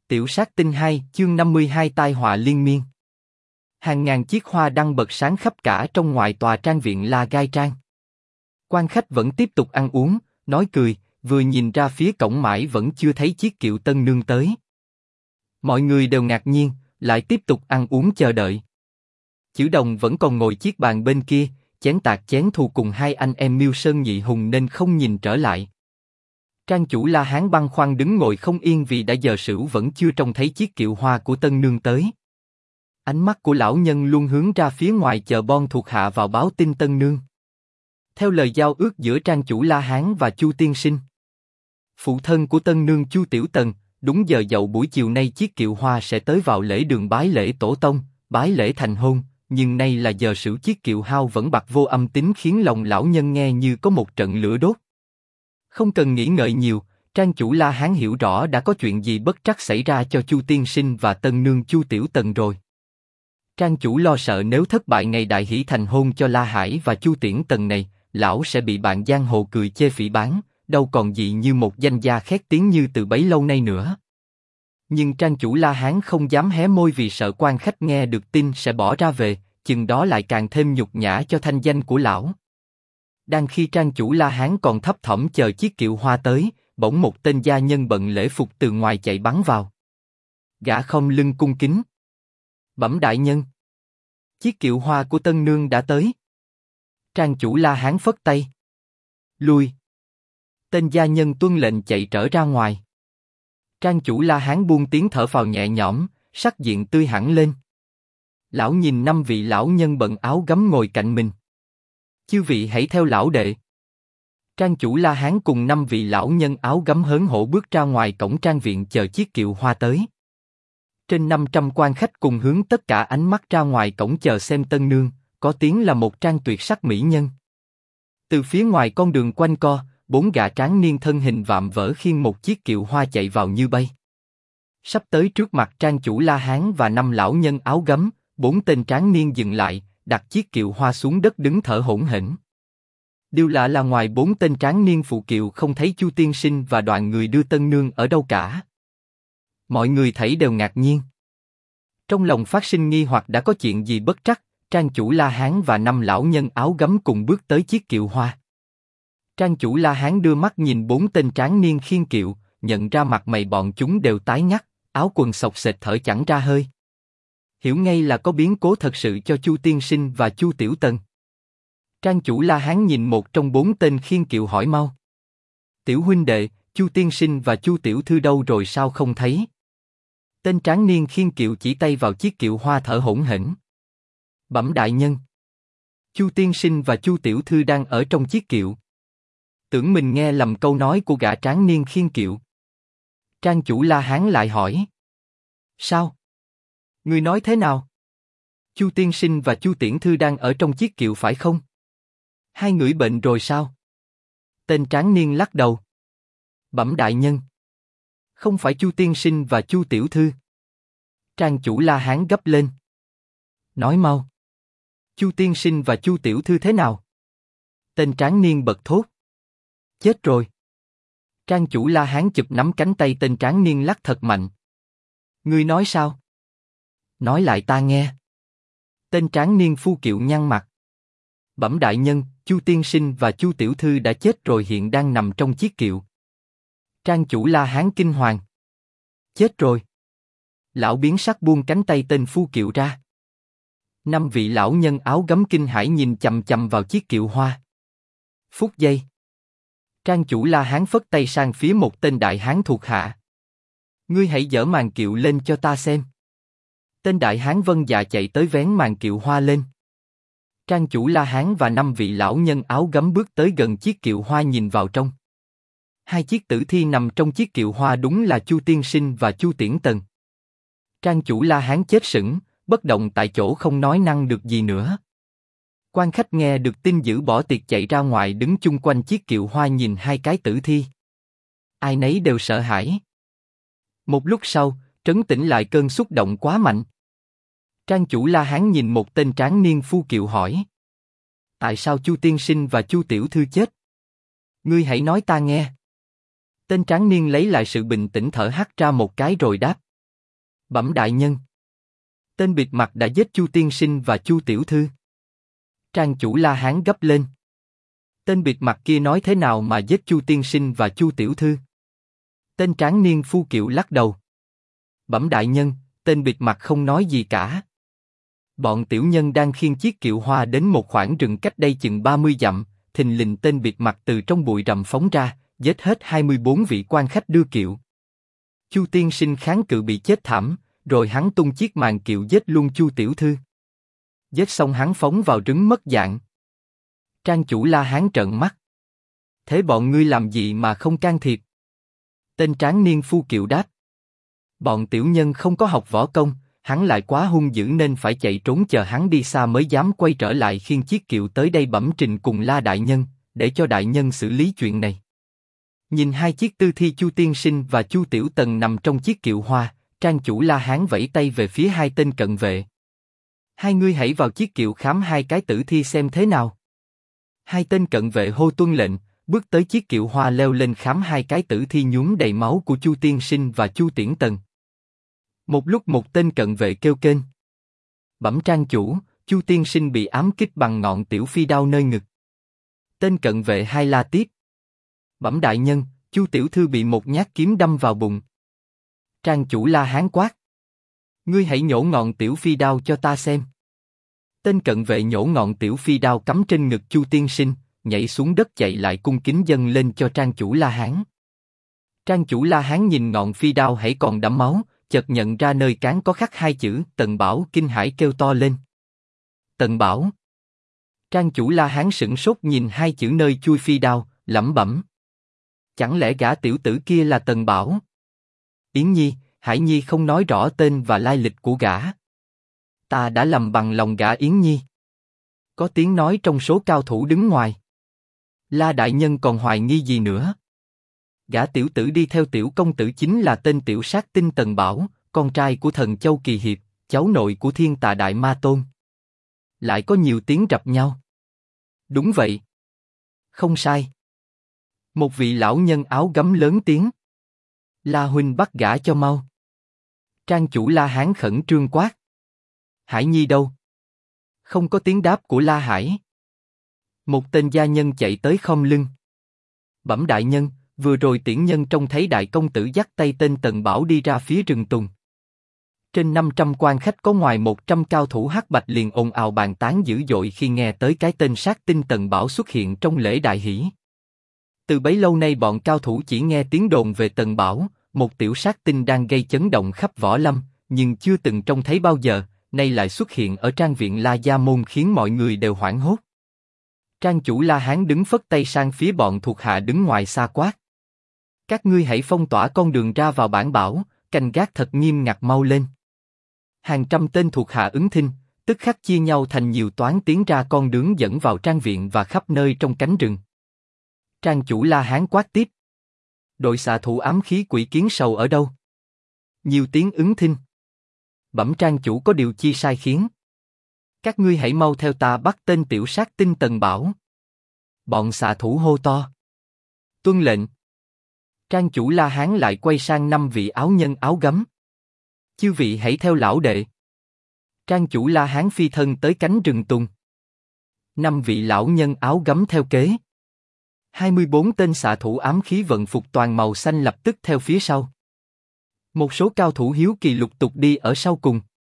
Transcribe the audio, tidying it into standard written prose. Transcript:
Tiểu sát tinh 2, chương 52 tai họa liên miên. Hàng ngàn chiếc hoa đăng bật sáng khắp cả trong ngoài tòa trang viện La Gai Trang. Quan khách vẫn tiếp tục ăn uống, nói cười, vừa nhìn ra phía cổng mãi vẫn chưa thấy chiếc kiệu tân nương tới. Mọi người đều ngạc nhiên, lại tiếp tục ăn uống chờ đợi. Chữ Đồng vẫn còn ngồi chiếc bàn bên kia, chén tạc chén thù cùng hai anh em Miêu Sơn Nhị Hùng nên không nhìn trở lại. Trang chủ La Hán băn khoăn đứng ngồi không yên vì đã giờ sửu vẫn chưa trông thấy chiếc kiệu hoa của tân nương tới. Ánh mắt của lão nhân luôn hướng ra phía ngoài chờ bon thuộc hạ vào báo tin tân nương. Theo lời giao ước giữa Trang chủ La Hán và Chu tiên sinh, phụ thân của tân nương Chu Tiểu Tần, đúng giờ dậu buổi chiều nay chiếc kiệu hoa sẽ tới vào lễ đường bái lễ tổ tông, bái lễ thành hôn, nhưng nay là giờ sửu chiếc kiệu hao vẫn bặt vô âm tín khiến lòng lão nhân nghe như có một trận lửa đốt. Không cần nghĩ ngợi nhiều, Trang chủ La Hán hiểu rõ đã có chuyện gì bất trắc xảy ra cho Chu tiên sinh và tân nương Chu Tiểu Tần rồi. Trang chủ lo sợ nếu thất bại ngày đại hỷ thành hôn cho La Hải và Chu Tiễn Tần này, lão sẽ bị bạn giang hồ cười chê phỉ báng, đâu còn gì như một danh gia khét tiếng như từ bấy lâu nay nữa. Nhưng Trang chủ La Hán không dám hé môi vì sợ quan khách nghe được tin sẽ bỏ ra về, chừng đó lại càng thêm nhục nhã cho thanh danh của lão. Đang khi Trang chủ La Hán còn thấp thỏm chờ chiếc kiệu hoa tới, bỗng một tên gia nhân bận lễ phục từ ngoài chạy bắn vào. Gã khom lưng cung kính. Bẩm đại nhân, chiếc kiệu hoa của tân nương đã tới. Trang chủ La Hán phất tay. Lui. Tên gia nhân tuân lệnh chạy trở ra ngoài. Trang chủ La Hán buông tiếng thở phào nhẹ nhõm, sắc diện tươi hẳn lên. Lão nhìn năm vị lão nhân bận áo gấm ngồi cạnh mình. Chư vị hãy theo lão đệ. Trang chủ La Hán cùng năm vị lão nhân áo gấm hớn hổ bước ra ngoài cổng trang viện chờ chiếc kiệu hoa tới. Trên 500 quan khách cùng hướng tất cả ánh mắt ra ngoài cổng chờ xem tân nương, có tiếng là một trang tuyệt sắc mỹ nhân. Từ phía ngoài con đường quanh co, 4 gã tráng niên thân hình vạm vỡ khiêng một chiếc kiệu hoa chạy vào như bay. Sắp tới trước mặt Trang chủ La Hán và 5 lão nhân áo gấm, 4 tên tráng niên dừng lại, đặt chiếc kiệu hoa xuống đất đứng thở hổn hển. Điều lạ là ngoài 4 tên tráng niên phụ kiệu không thấy Chu tiên sinh và đoàn người đưa tân nương ở đâu cả. Mọi người thấy đều ngạc nhiên. Trong lòng phát sinh nghi hoặc đã có chuyện gì bất trắc, Trang chủ La Hán và 5 lão nhân áo gấm cùng bước tới chiếc kiệu hoa. Trang chủ La Hán đưa mắt nhìn 4 tên tráng niên khiêng kiệu, nhận ra mặt mày bọn chúng đều tái nhắc, áo quần xộc xệch thở chẳng ra hơi. Hiểu ngay là có biến cố thật sự cho Chu tiên sinh và Chu Tiểu Tần. Trang chủ La Hán nhìn một trong 4 tên khiêng kiệu hỏi mau. Tiểu huynh đệ, Chu tiên sinh và Chu tiểu thư đâu rồi sao không thấy? Tên tráng niên khiêng kiệu chỉ tay vào chiếc kiệu hoa thở hổn hển. Bẩm đại nhân, Chu tiên sinh và Chu tiểu thư đang ở trong chiếc kiệu. Tưởng mình nghe lầm câu nói của gã tráng niên khiêng kiệu. Trang chủ La Hán lại hỏi. Sao? Ngươi nói thế nào? Chu tiên sinh và Chu tiễn thư đang ở trong chiếc kiệu phải không? Hai người bệnh rồi sao? Tên tráng niên lắc đầu. Bẩm đại nhân, không phải Chu tiên sinh và Chu tiểu thư. Trang chủ La Hán gấp lên. Nói mau. Chu tiên sinh và Chu tiểu thư thế nào? Tên tráng niên bật thốt. Chết rồi. Trang chủ La Hán chụp nắm cánh tay tên tráng niên lắc thật mạnh. Ngươi nói sao? Nói lại ta nghe. Tên tráng niên phu kiệu nhăn mặt. Bẩm đại nhân, Chu tiên sinh và Chu tiểu thư đã chết rồi, hiện đang nằm trong chiếc kiệu. Trang chủ La Hán kinh hoàng. Chết rồi. Lão biến sắc buông cánh tay tên phu kiệu ra. 5 vị lão nhân áo gấm kinh hãi nhìn chằm chằm vào chiếc kiệu hoa. Phút giây. Trang chủ La Hán phất tay sang phía một tên đại hán thuộc hạ. Ngươi hãy dỡ màn kiệu lên cho ta xem. Tên đại hán vâng dạ chạy tới vén màn kiệu hoa lên. Trang chủ La Hán và 5 vị lão nhân áo gấm bước tới gần chiếc kiệu hoa nhìn vào trong. 2 chiếc tử thi nằm trong chiếc kiệu hoa đúng là Chu tiên sinh và Chu tiễn tần. Trang chủ La Hán chết sững, bất động tại chỗ không nói năng được gì nữa. Quan khách nghe được tin dữ bỏ tiệc chạy ra ngoài đứng chung quanh chiếc kiệu hoa nhìn 2 cái tử thi. Ai nấy đều sợ hãi. Một lúc sau, trấn tĩnh lại cơn xúc động quá mạnh. Trang chủ La Hán nhìn một tên tráng niên phu kiệu hỏi. Tại sao Chu tiên sinh và Chu tiểu thư chết? Ngươi hãy nói ta nghe. Tên tráng niên lấy lại sự bình tĩnh thở hắt ra một cái rồi đáp. Bẩm đại nhân. Tên bịt mặt đã giết Chu tiên sinh và Chu tiểu thư. Trang chủ La Hán gấp lên. Tên bịt mặt kia nói thế nào mà giết Chu tiên sinh và Chu tiểu thư? Tên tráng niên phu kiệu lắc đầu. Bẩm đại nhân, tên bịt mặt không nói gì cả. Bọn tiểu nhân đang khiêng chiếc kiệu hoa đến một khoảng rừng cách đây chừng 30 dặm, thình lình tên bịt mặt từ trong bụi rậm phóng ra, giết hết 24 vị quan khách đưa kiệu. Chu tiên sinh kháng cự bị chết thảm, rồi hắn tung chiếc màn kiệu giết luôn Chu tiểu thư. Giết xong hắn phóng vào rừng mất dạng. Trang chủ La Hán trợn mắt. Thế bọn ngươi làm gì mà không can thiệp? Tên tráng niên phu kiệu đáp. Bọn tiểu nhân không có học võ công, hắn lại quá hung dữ nên phải chạy trốn, chờ hắn đi xa mới dám quay trở lại khiêng chiếc kiệu tới đây bẩm trình cùng La đại nhân, để cho đại nhân xử lý chuyện này. Nhìn hai chiếc tư thi Chu tiên sinh và Chu tiểu tần nằm trong chiếc kiệu hoa, Trang chủ La Hán vẫy tay về phía hai tên cận vệ. Hai ngươi hãy vào chiếc kiệu khám hai cái tử thi xem thế nào. Hai tên cận vệ hô tuân lệnh, bước tới chiếc kiệu hoa leo lên khám hai cái tử thi nhuốm đầy máu của Chu tiên sinh và Chu tiễn tần. Một lúc một tên cận vệ kêu kên. Bẩm Trang chủ, Chu tiên sinh bị ám kích bằng ngọn tiểu phi đao nơi ngực. Tên cận vệ hai la tiếp. Bẩm đại nhân, Chu tiểu thư bị một nhát kiếm đâm vào bụng. Trang chủ La Hán quát. Ngươi hãy nhổ ngọn tiểu phi đao cho ta xem. Tên cận vệ nhổ ngọn tiểu phi đao cắm trên ngực Chu tiên sinh, nhảy xuống đất chạy lại cung kính dâng lên cho Trang chủ La Hán. Trang chủ La Hán nhìn ngọn phi đao hãy còn đẫm máu, chợt nhận ra nơi cán có khắc hai chữ Tần Bảo, kinh hãi kêu to lên. Tần Bảo. Trang chủ La Hán sửng sốt nhìn hai chữ nơi chui phi đao, lẩm bẩm. Chẳng lẽ gã tiểu tử kia là Tần Bảo? Yến Nhi, Hải Nhi không nói rõ tên và lai lịch của gã. Ta đã lầm bằng lòng gã Yến Nhi. Có tiếng nói trong số cao thủ đứng ngoài. La đại nhân còn hoài nghi gì nữa? Gã tiểu tử đi theo tiểu công tử chính là tên tiểu sát tinh Tần Bảo, con trai của thần Châu Kỳ Hiệp, cháu nội của Thiên Tà Đại Ma Tôn. Lại có nhiều tiếng rập nhau. Đúng vậy. Không sai. Một vị lão nhân áo gấm lớn tiếng. La huynh bắt gã cho mau. Trang chủ La Hán khẩn trương quát. Hải Nhi đâu? Không có tiếng đáp của La Hải. Một tên gia nhân chạy tới khom lưng. Bẩm đại nhân, vừa rồi tiễn nhân trông thấy đại công tử dắt tay tên Tần Bảo đi ra phía rừng tùng. Trên 500 quan khách có ngoài 100 cao thủ hắc bạch liền ồn ào bàn tán dữ dội khi nghe tới cái tên sát tinh Tần Bảo xuất hiện trong lễ đại hỷ. Từ bấy lâu nay bọn cao thủ chỉ nghe tiếng đồn về Tần Bảo, một tiểu sát tinh đang gây chấn động khắp võ lâm, nhưng chưa từng trông thấy bao giờ, nay lại xuất hiện ở trang viện La Gia Môn khiến mọi người đều hoảng hốt. Trang chủ La Hán đứng phất tay sang phía bọn thuộc hạ đứng ngoài xa quát. Các ngươi hãy phong tỏa con đường ra vào bản bảo, canh gác thật nghiêm ngặt mau lên. Hàng trăm tên thuộc hạ ứng thinh, tức khắc chia nhau thành nhiều toán tiến ra con đường dẫn vào trang viện và khắp nơi trong cánh rừng. Trang chủ La Hán quát tiếp. Đội xạ thủ ám khí quỷ kiến sầu ở đâu? Nhiều tiếng ứng thinh. Bẩm Trang chủ có điều chi sai khiến. Các ngươi hãy mau theo ta bắt tên tiểu sát tinh Tần Bảo. Bọn xạ thủ hô to. Tuân lệnh. Trang chủ La Hán lại quay sang 5 vị áo nhân áo gấm. Chư vị hãy theo lão đệ. Trang chủ La Hán phi thân tới cánh rừng tùng. 5 vị lão nhân áo gấm theo kế. 24 tên xạ thủ ám khí vận phục toàn màu xanh lập tức theo phía sau. Một số cao thủ hiếu kỳ lục tục đi ở sau cùng.